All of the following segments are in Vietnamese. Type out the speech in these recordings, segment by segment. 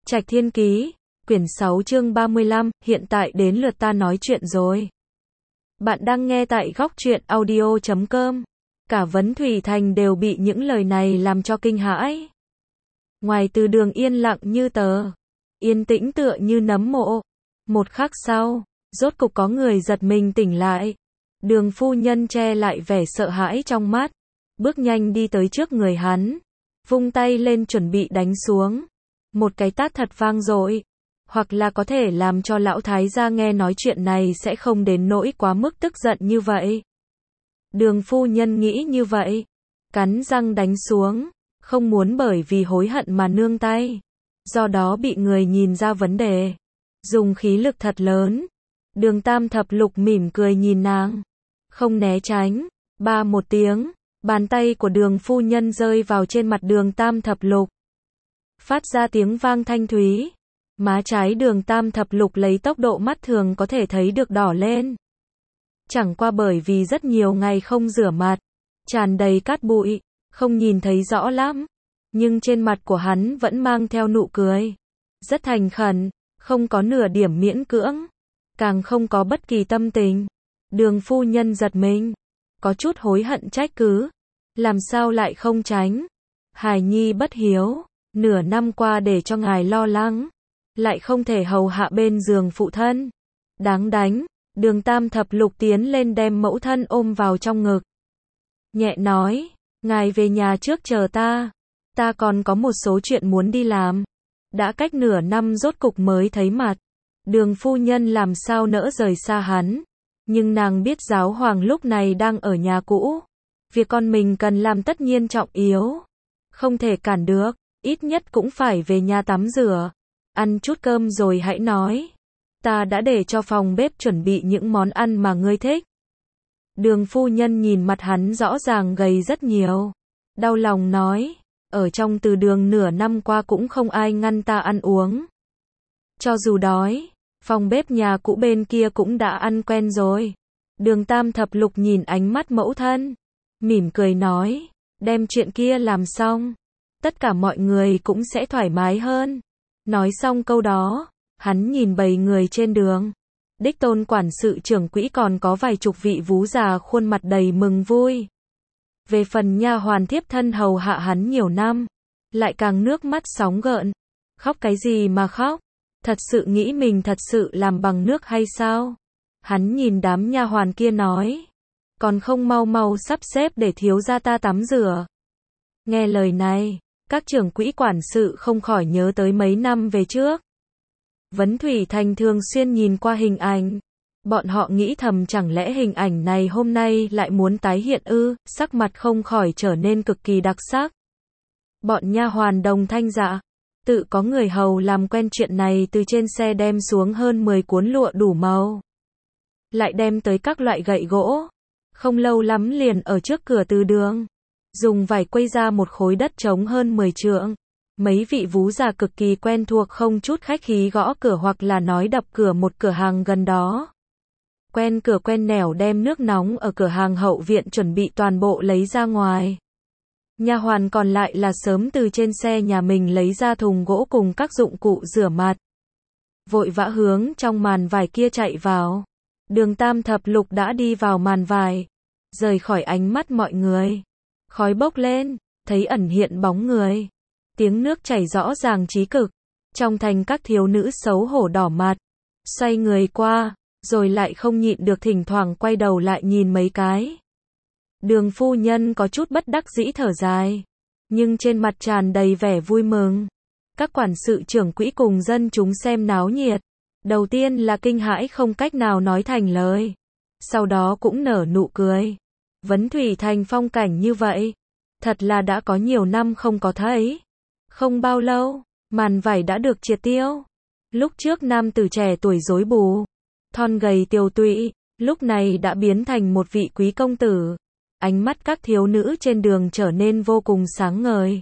Trạch Thiên Ký, quyển 6 chương 35, hiện tại đến lượt ta nói chuyện rồi. Bạn đang nghe tại góc truyện audio.com. Cả Vấn Thủy Thành đều bị những lời này làm cho kinh hãi. Ngoài Từ Đường yên lặng như tờ, yên tĩnh tựa như nấm mộ. Một khắc sau, rốt cục có người giật mình tỉnh lại. Đường phu nhân che lại vẻ sợ hãi trong mắt, bước nhanh đi tới trước người hắn, vung tay lên chuẩn bị đánh xuống. Một cái tát thật vang dội, hoặc là có thể làm cho lão thái gia nghe nói chuyện này sẽ không đến nỗi quá mức tức giận như vậy. Đường phu nhân nghĩ như vậy, cắn răng đánh xuống, không muốn bởi vì hối hận mà nương tay, do đó bị người nhìn ra vấn đề, dùng khí lực thật lớn. Đường Tam Thập Lục mỉm cười nhìn nàng, không né tránh, ba một tiếng, bàn tay của đường phu nhân rơi vào trên mặt đường Tam Thập Lục, phát ra tiếng vang thanh thúy. Má trái đường Tam Thập Lục lấy tốc độ mắt thường có thể thấy được đỏ lên. Chẳng qua bởi vì rất nhiều ngày không rửa mặt, tràn đầy cát bụi, không nhìn thấy rõ lắm, nhưng trên mặt của hắn vẫn mang theo nụ cười, rất thành khẩn, không có nửa điểm miễn cưỡng, càng không có bất kỳ tâm tình. Đường phu nhân giật mình, có chút hối hận trách cứ, làm sao lại không tránh? Hài nhi bất hiếu, nửa năm qua để cho ngài lo lắng, lại không thể hầu hạ bên giường phụ thân, đáng đánh. Đường Tam Thập Lục tiến lên đem mẫu thân ôm vào trong ngực, nhẹ nói, ngài về nhà trước chờ ta còn có một số chuyện muốn đi làm. Đã cách nửa năm rốt cục mới thấy mặt, đường phu nhân làm sao nỡ rời xa hắn, nhưng nàng biết giáo hoàng lúc này đang ở nhà cũ, việc con mình cần làm tất nhiên trọng yếu, không thể cản được, ít nhất cũng phải về nhà tắm rửa, ăn chút cơm rồi hãy nói. Ta đã để cho phòng bếp chuẩn bị những món ăn mà ngươi thích. Đường phu nhân nhìn mặt hắn rõ ràng gầy rất nhiều, đau lòng nói, ở trong Từ Đường nửa năm qua cũng không ai ngăn ta ăn uống. Cho dù đói, phòng bếp nhà cũ bên kia cũng đã ăn quen rồi. Đường Tam Thập Lục nhìn ánh mắt mẫu thân, mỉm cười nói, đem chuyện kia làm xong, tất cả mọi người cũng sẽ thoải mái hơn. Nói xong câu đó, hắn nhìn bầy người trên đường, đích tôn quản sự trưởng quỹ còn có vài chục vị vú già khuôn mặt đầy mừng vui. Về phần nha hoàn thiếp thân hầu hạ hắn nhiều năm, lại càng nước mắt sóng gợn. Khóc cái gì mà khóc? Thật sự nghĩ mình thật sự làm bằng nước hay sao? Hắn nhìn đám nha hoàn kia nói, còn không mau mau sắp xếp để thiếu gia ta tắm rửa. Nghe lời này, các trưởng quỹ quản sự không khỏi nhớ tới mấy năm về trước. Vấn Thủy Thành thường xuyên nhìn qua hình ảnh, bọn họ nghĩ thầm chẳng lẽ hình ảnh này hôm nay lại muốn tái hiện ư, sắc mặt không khỏi trở nên cực kỳ đặc sắc. Bọn nha hoàn đồng thanh dạ, tự có người hầu làm quen chuyện này, từ trên xe đem xuống hơn 10 cuốn lụa đủ màu, lại đem tới các loại gậy gỗ, không lâu lắm liền ở trước cửa Từ Đường, dùng vải quây ra một khối đất trống hơn 10 trượng. Mấy vị vú già cực kỳ quen thuộc không chút khách khí gõ cửa hoặc là nói đập cửa một cửa hàng gần đó. Quen cửa quen nẻo đem nước nóng ở cửa hàng hậu viện chuẩn bị toàn bộ lấy ra ngoài. Nha hoàn còn lại là sớm từ trên xe nhà mình lấy ra thùng gỗ cùng các dụng cụ rửa mặt, vội vã hướng trong màn vải kia chạy vào. Đường Tam Thập Lục đã đi vào màn vải, rời khỏi ánh mắt mọi người. Khói bốc lên, thấy ẩn hiện bóng người. Tiếng nước chảy rõ ràng chí cực. Trong thành các thiếu nữ xấu hổ đỏ mặt, xoay người qua, rồi lại không nhịn được thỉnh thoảng quay đầu lại nhìn mấy cái. Đường phu nhân có chút bất đắc dĩ thở dài, nhưng trên mặt tràn đầy vẻ vui mừng. Các quản sự trưởng quỹ cùng dân chúng xem náo nhiệt, đầu tiên là kinh hãi không cách nào nói thành lời, sau đó cũng nở nụ cười. Vấn Thủy Thành phong cảnh như vậy, thật là đã có nhiều năm không có thấy. Không bao lâu, màn vải đã được triệt tiêu. Lúc trước nam tử trẻ tuổi rối bù, thon gầy tiều tụy, lúc này đã biến thành một vị quý công tử. Ánh mắt các thiếu nữ trên đường trở nên vô cùng sáng ngời.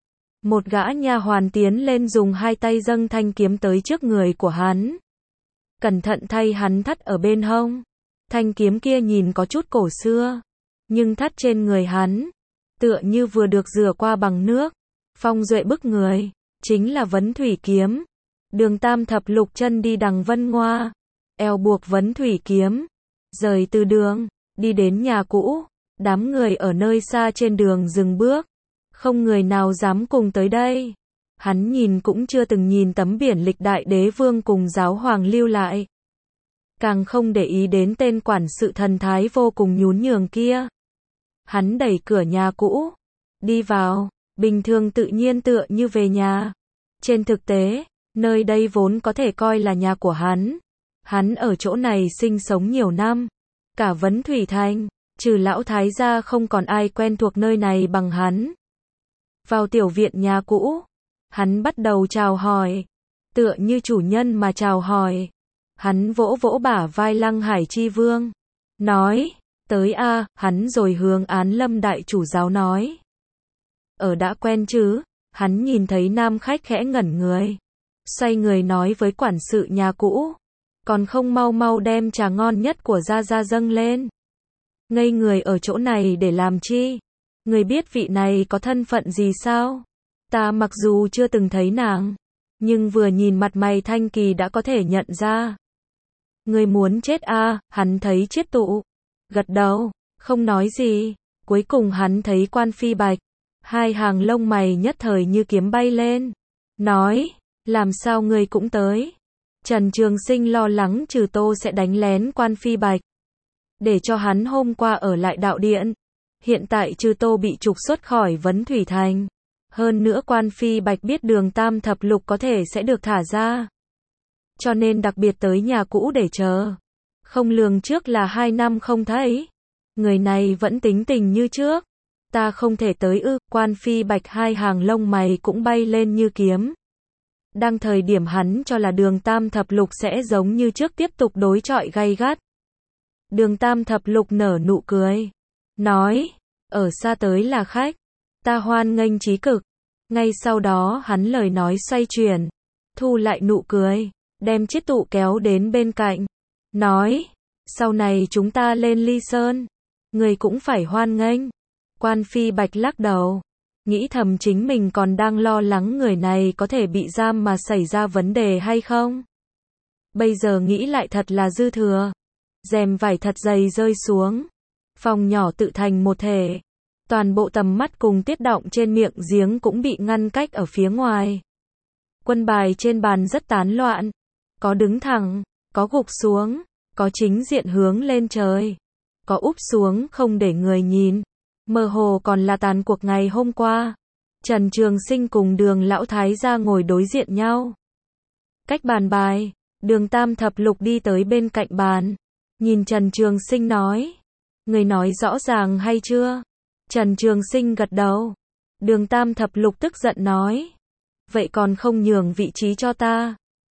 Một gã nha hoàn tiến lên dùng hai tay dâng thanh kiếm tới trước người của hắn, cẩn thận thay hắn thắt ở bên hông. Thanh kiếm kia nhìn có chút cổ xưa, nhưng thắt trên người hắn, tựa như vừa được rửa qua bằng nước, phong duệ bức người. chính là vấn thủy kiếm. Đường Tam Thập Lục chân đi đằng Vân Ngoa, eo buộc vấn thủy kiếm, rời từ đường, đi đến nhà cũ. Đám người ở nơi xa trên đường dừng bước, không người nào dám cùng tới đây. Hắn nhìn cũng chưa từng nhìn tấm biển lịch đại đế vương cùng giáo hoàng lưu lại. Càng không để ý đến tên quản sự thần thái vô cùng nhún nhường kia. Hắn đẩy cửa nhà cũ, đi vào, bình thường tự nhiên tựa như về nhà. Trên thực tế, nơi đây vốn có thể coi là nhà của hắn. Hắn ở chỗ này sinh sống nhiều năm. Cả Vấn Thủy Thành, trừ lão thái gia không còn ai quen thuộc nơi này bằng hắn. Vào tiểu viện nhà cũ, hắn bắt đầu chào hỏi, tựa như chủ nhân mà chào hỏi. Hắn vỗ vỗ bả vai Lăng Hải Chi Vương, nói, tới a, hắn rồi hướng Án Lâm đại chủ giáo nói. Ở đã quen chứ, hắn nhìn thấy nam khách khẽ ngẩn người, xoay người nói với quản sự nhà cũ, còn không mau mau đem trà ngon nhất của gia gia dâng lên. Ngây người ở chỗ này để làm chi? Người biết vị này có thân phận gì sao? Ta mặc dù chưa từng thấy nàng, nhưng vừa nhìn mặt mày thanh kỳ đã có thể nhận ra. Người muốn chết a? Hắn thấy Chiết Tụ gật đầu, không nói gì. Cuối cùng hắn thấy Quan Phi Bạch, hai hàng lông mày nhất thời như kiếm bay lên, nói, làm sao ngươi cũng tới? Trần Trường Sinh lo lắng Trừ Tô sẽ đánh lén Quan Phi Bạch, để cho hắn hôm qua ở lại đạo điện. Hiện tại Trừ Tô bị trục xuất khỏi Vấn Thủy Thành. Hơn nữa Quan Phi Bạch biết Đường Tam Thập Lục có thể sẽ được thả ra, cho nên đặc biệt tới nhà cũ để chờ. Không lường trước là 2 năm không thấy, người này vẫn tính tình như trước. Ta không thể tới ư? Quan Phi Bạch hai hàng lông mày cũng bay lên như kiếm. Đang thời điểm hắn cho là Đường Tam Thập Lục sẽ giống như trước tiếp tục đối chọi gay gắt. Đường Tam Thập Lục nở nụ cười, nói, ở xa tới là khách, ta hoan nghênh chí cực. Ngay sau đó hắn lời nói xoay chuyển, thu lại nụ cười, đem Chiết Tụ kéo đến bên cạnh, nói, sau này chúng ta lên Ly Sơn, người cũng phải hoan nghênh. Quan Phi Bạch lắc đầu, nghĩ thầm chính mình còn đang lo lắng người này có thể bị giam mà xảy ra vấn đề hay không. Bây giờ nghĩ lại thật là dư thừa. Rèm vải thật dày rơi xuống, phòng nhỏ tự thành một thể. Toàn bộ tầm mắt cùng tiết động trên miệng giếng cũng bị ngăn cách ở phía ngoài. Quân bài trên bàn rất tán loạn, có đứng thẳng, có gục xuống, có chính diện hướng lên trời, có úp xuống không để người nhìn. Mơ hồ còn là tàn cuộc ngày hôm qua. Trần Trường Sinh cùng Đường lão thái gia ngồi đối diện nhau. Cách bàn bài, Đường Tam Thập Lục đi tới bên cạnh bàn, nhìn Trần Trường Sinh nói, người nói rõ ràng hay chưa? Trần Trường Sinh gật đầu. Đường Tam Thập Lục tức giận nói, vậy còn không nhường vị trí cho ta?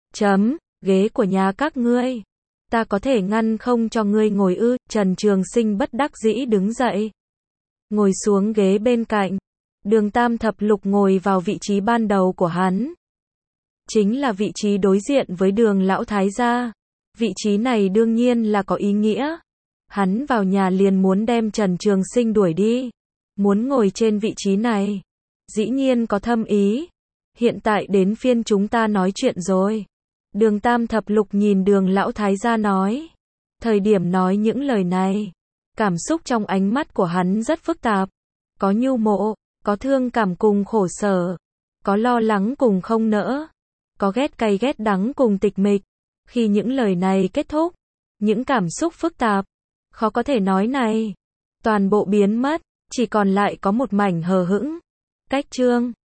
Ghế của nhà các ngươi, ta có thể ngăn không cho ngươi ngồi ư? Trần Trường Sinh bất đắc dĩ đứng dậy, ngồi xuống ghế bên cạnh. Đường Tam Thập Lục ngồi vào vị trí ban đầu của hắn, chính là vị trí đối diện với Đường lão thái gia. Vị trí này đương nhiên là có ý nghĩa. Hắn vào nhà liền muốn đem Trần Trường Sinh đuổi đi, muốn ngồi trên vị trí này, dĩ nhiên có thâm ý. Hiện tại đến phiên chúng ta nói chuyện rồi. Đường Tam Thập Lục nhìn Đường lão thái gia nói. Thời điểm nói những lời này, cảm xúc trong ánh mắt của hắn rất phức tạp. Có nhu mộ, có thương cảm cùng khổ sở, có lo lắng cùng không nỡ, có ghét cay ghét đắng cùng tịch mịch. Khi những lời này kết thúc, những cảm xúc phức tạp, khó có thể nói này, toàn bộ biến mất, chỉ còn lại có một mảnh hờ hững. Cách chương